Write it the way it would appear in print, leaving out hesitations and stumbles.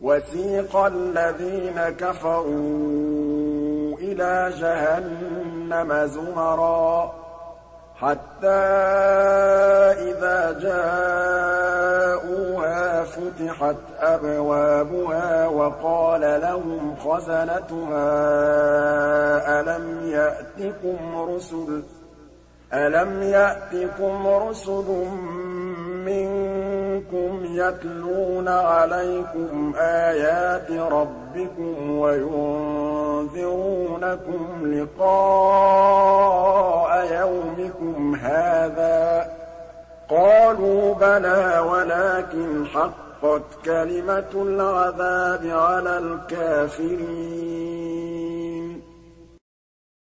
وَسِيقَ الَّذِينَ كَفَرُوا إِلَىٰ جَهَنَّمَ زُمَرًا حَتَّىٰ إِذَا جَاءُوهَا فُتِحَتْ أَبْوَابُهَا وَقَالَ لَهُمْ خَزَنَتُهَا أَلَمْ يَأْتِكُمْ رُسُلٌ مِّنكُمْ يَتْلُونَ عَلَيْكُمْ آيَاتِ رَبِّكُمْ وَيُنذِرُونَكُمْ لِقَاءَ يَوْمِكُمْ هَٰذَا ۚ قَالُوا بَلَىٰ وَلَٰكِنْ حَقَّتْ كَلِمَةُ الْعَذَابِ عَلَى الْكَافِرِينَ